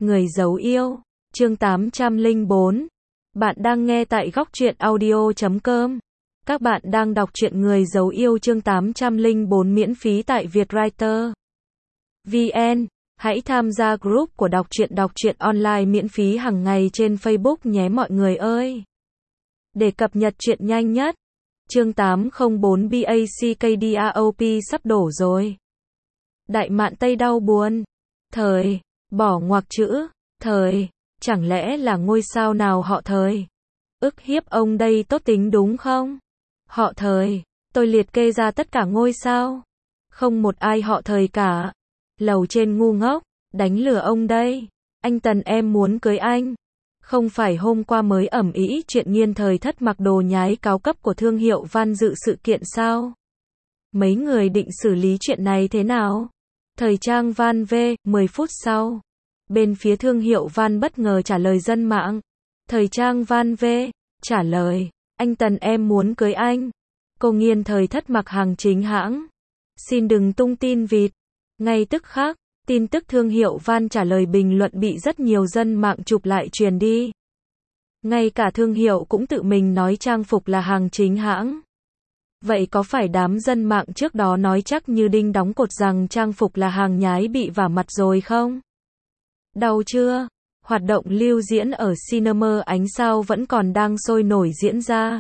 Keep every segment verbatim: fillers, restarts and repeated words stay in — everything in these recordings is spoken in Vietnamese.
Người giấu yêu, chương tám trăm lẻ bốn. Bạn đang nghe tại góc truyện audio chấm com. Các bạn đang đọc truyện Người giấu yêu chương tám trăm lẻ bốn miễn phí tại Vietwriter chấm vn. Hãy tham gia group của đọc truyện đọc truyện online miễn phí hàng ngày trên Facebook nhé mọi người ơi. Để cập nhật truyện nhanh nhất. Chương tám trăm lẻ bốn Backdrop sắp đổ rồi. Đại Mạn Tây đau buồn. Thời, bỏ ngoặc chữ, thời, chẳng lẽ là ngôi sao nào họ Thời? Ức hiếp ông đây tốt tính đúng không? Họ Thời, tôi liệt kê ra tất cả ngôi sao. Không một ai họ Thời cả. Lầu trên ngu ngốc, đánh lừa ông đây. Anh Tần em muốn cưới anh. Không phải hôm qua mới ẩm ĩ chuyện Nghiên Thời Thất mặc đồ nhái cao cấp của thương hiệu Van dự sự kiện sao? Mấy người định xử lý chuyện này thế nào? Thời trang Van V, mười phút sau. Bên phía thương hiệu Van bất ngờ trả lời dân mạng. Thời trang Van V, trả lời, anh Tần em muốn cưới anh. Cô Nghiên Thời Thất mặc hàng chính hãng. Xin đừng tung tin vịt. Ngay tức khắc, tin tức thương hiệu Van trả lời bình luận bị rất nhiều dân mạng chụp lại truyền đi. Ngay cả thương hiệu cũng tự mình nói trang phục là hàng chính hãng. Vậy có phải đám dân mạng trước đó nói chắc như đinh đóng cột rằng trang phục là hàng nhái bị vả mặt rồi không? Đau chưa? Hoạt động lưu diễn ở Cinema Ánh Sao vẫn còn đang sôi nổi diễn ra.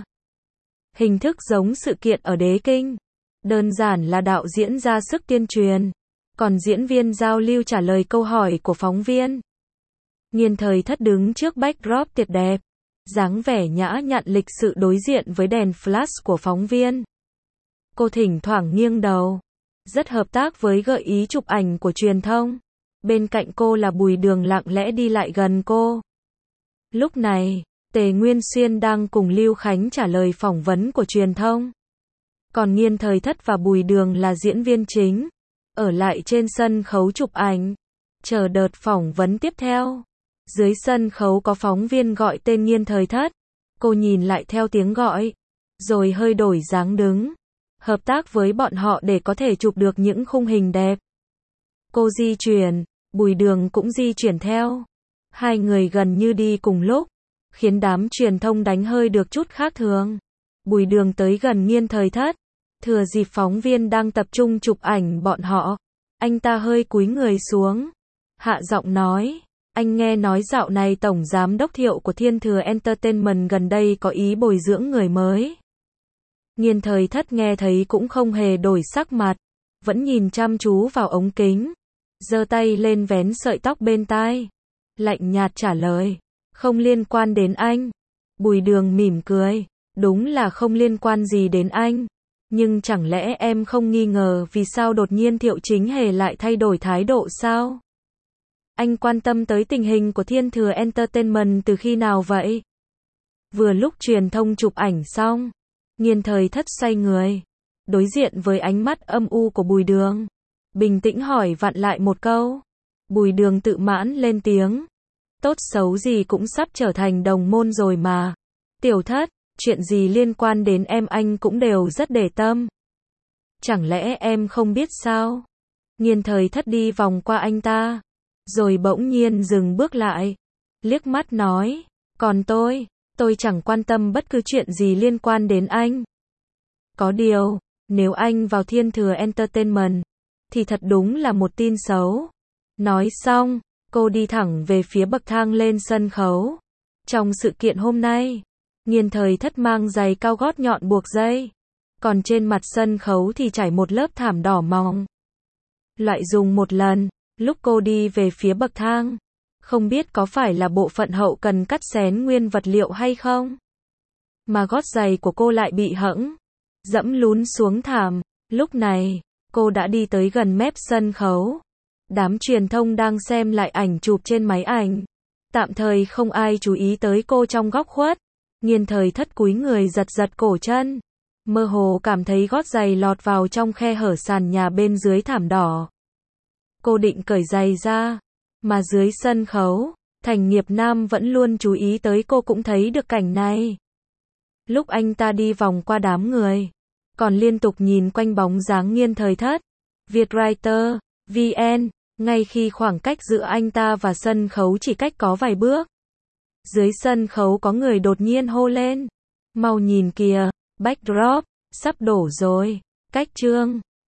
Hình thức giống sự kiện ở Đế Kinh. Đơn giản là đạo diễn ra sức tuyên truyền. Còn diễn viên giao lưu trả lời câu hỏi của phóng viên. Nghiên Thời Thất đứng trước backdrop tuyệt đẹp. Dáng vẻ nhã nhặn lịch sự đối diện với đèn flash của phóng viên. Cô thỉnh thoảng nghiêng đầu. Rất hợp tác với gợi ý chụp ảnh của truyền thông. Bên cạnh cô là Bùi Đường lặng lẽ đi lại gần cô. Lúc này, Tề Nguyên Xuyên đang cùng Lưu Khánh trả lời phỏng vấn của truyền thông. Còn Nghiên Thời Thất và Bùi Đường là diễn viên chính. Ở lại trên sân khấu chụp ảnh. Chờ đợt phỏng vấn tiếp theo. Dưới sân khấu có phóng viên gọi tên Nghiên Thời Thất. Cô nhìn lại theo tiếng gọi. Rồi hơi đổi dáng đứng. Hợp tác với bọn họ để có thể chụp được những khung hình đẹp. Cô di chuyển, Bùi Đường cũng di chuyển theo. Hai người gần như đi cùng lúc, khiến đám truyền thông đánh hơi được chút khác thường. Bùi Đường tới gần Nghiên Thời Thất, thừa dịp phóng viên đang tập trung chụp ảnh bọn họ, anh ta hơi cúi người xuống, hạ giọng nói, anh nghe nói dạo này tổng giám đốc Thiệu của Thiên Thừa Entertainment gần đây có ý bồi dưỡng người mới. Nghiên Thời Thất nghe thấy cũng không hề đổi sắc mặt, vẫn nhìn chăm chú vào ống kính, giơ tay lên vén sợi tóc bên tai, lạnh nhạt trả lời, không liên quan đến anh. Bùi Đường mỉm cười, đúng là không liên quan gì đến anh, nhưng chẳng lẽ em không nghi ngờ vì sao đột nhiên Thiệu Chính Hề lại thay đổi thái độ sao? Anh quan tâm tới tình hình của Thiên Thừa Entertainment từ khi nào vậy? Vừa lúc truyền thông chụp ảnh xong, Nghiên Thời Thất xoay người, đối diện với ánh mắt âm u của Bùi Đường, bình tĩnh hỏi vặn lại một câu. Bùi Đường tự mãn lên tiếng, tốt xấu gì cũng sắp trở thành đồng môn rồi mà. Tiểu Thất, chuyện gì liên quan đến em anh cũng đều rất để tâm. Chẳng lẽ em không biết sao? Nghiên Thời Thất đi vòng qua anh ta, rồi bỗng nhiên dừng bước lại, liếc mắt nói, còn tôi, tôi chẳng quan tâm bất cứ chuyện gì liên quan đến anh. Có điều, nếu anh vào Thiên Thừa Entertainment, thì thật đúng là một tin xấu. Nói xong, cô đi thẳng về phía bậc thang lên sân khấu. Trong sự kiện hôm nay, Nghiên Thời Thất mang giày cao gót nhọn buộc dây. Còn trên mặt sân khấu thì trải một lớp thảm đỏ mỏng. Loại dùng một lần, lúc cô đi về phía bậc thang. Không biết có phải là bộ phận hậu cần cắt xén nguyên vật liệu hay không? Mà gót giày của cô lại bị hẫng, dẫm lún xuống thảm. Lúc này, cô đã đi tới gần mép sân khấu. Đám truyền thông đang xem lại ảnh chụp trên máy ảnh. Tạm thời không ai chú ý tới cô trong góc khuất. Nghiên Thời Thất cúi người giật giật cổ chân. Mơ hồ cảm thấy gót giày lọt vào trong khe hở sàn nhà bên dưới thảm đỏ. Cô định cởi giày ra. Mà dưới sân khấu, Thành Nghiệp Nam vẫn luôn chú ý tới cô cũng thấy được cảnh này. Lúc anh ta đi vòng qua đám người, còn liên tục nhìn quanh bóng dáng Nghiên Thời Thất. Vietwriter chấm vn Ngay khi khoảng cách giữa anh ta và sân khấu chỉ cách có vài bước. Dưới sân khấu có người đột nhiên hô lên. Mau nhìn kìa, backdrop, sắp đổ rồi. Cách chương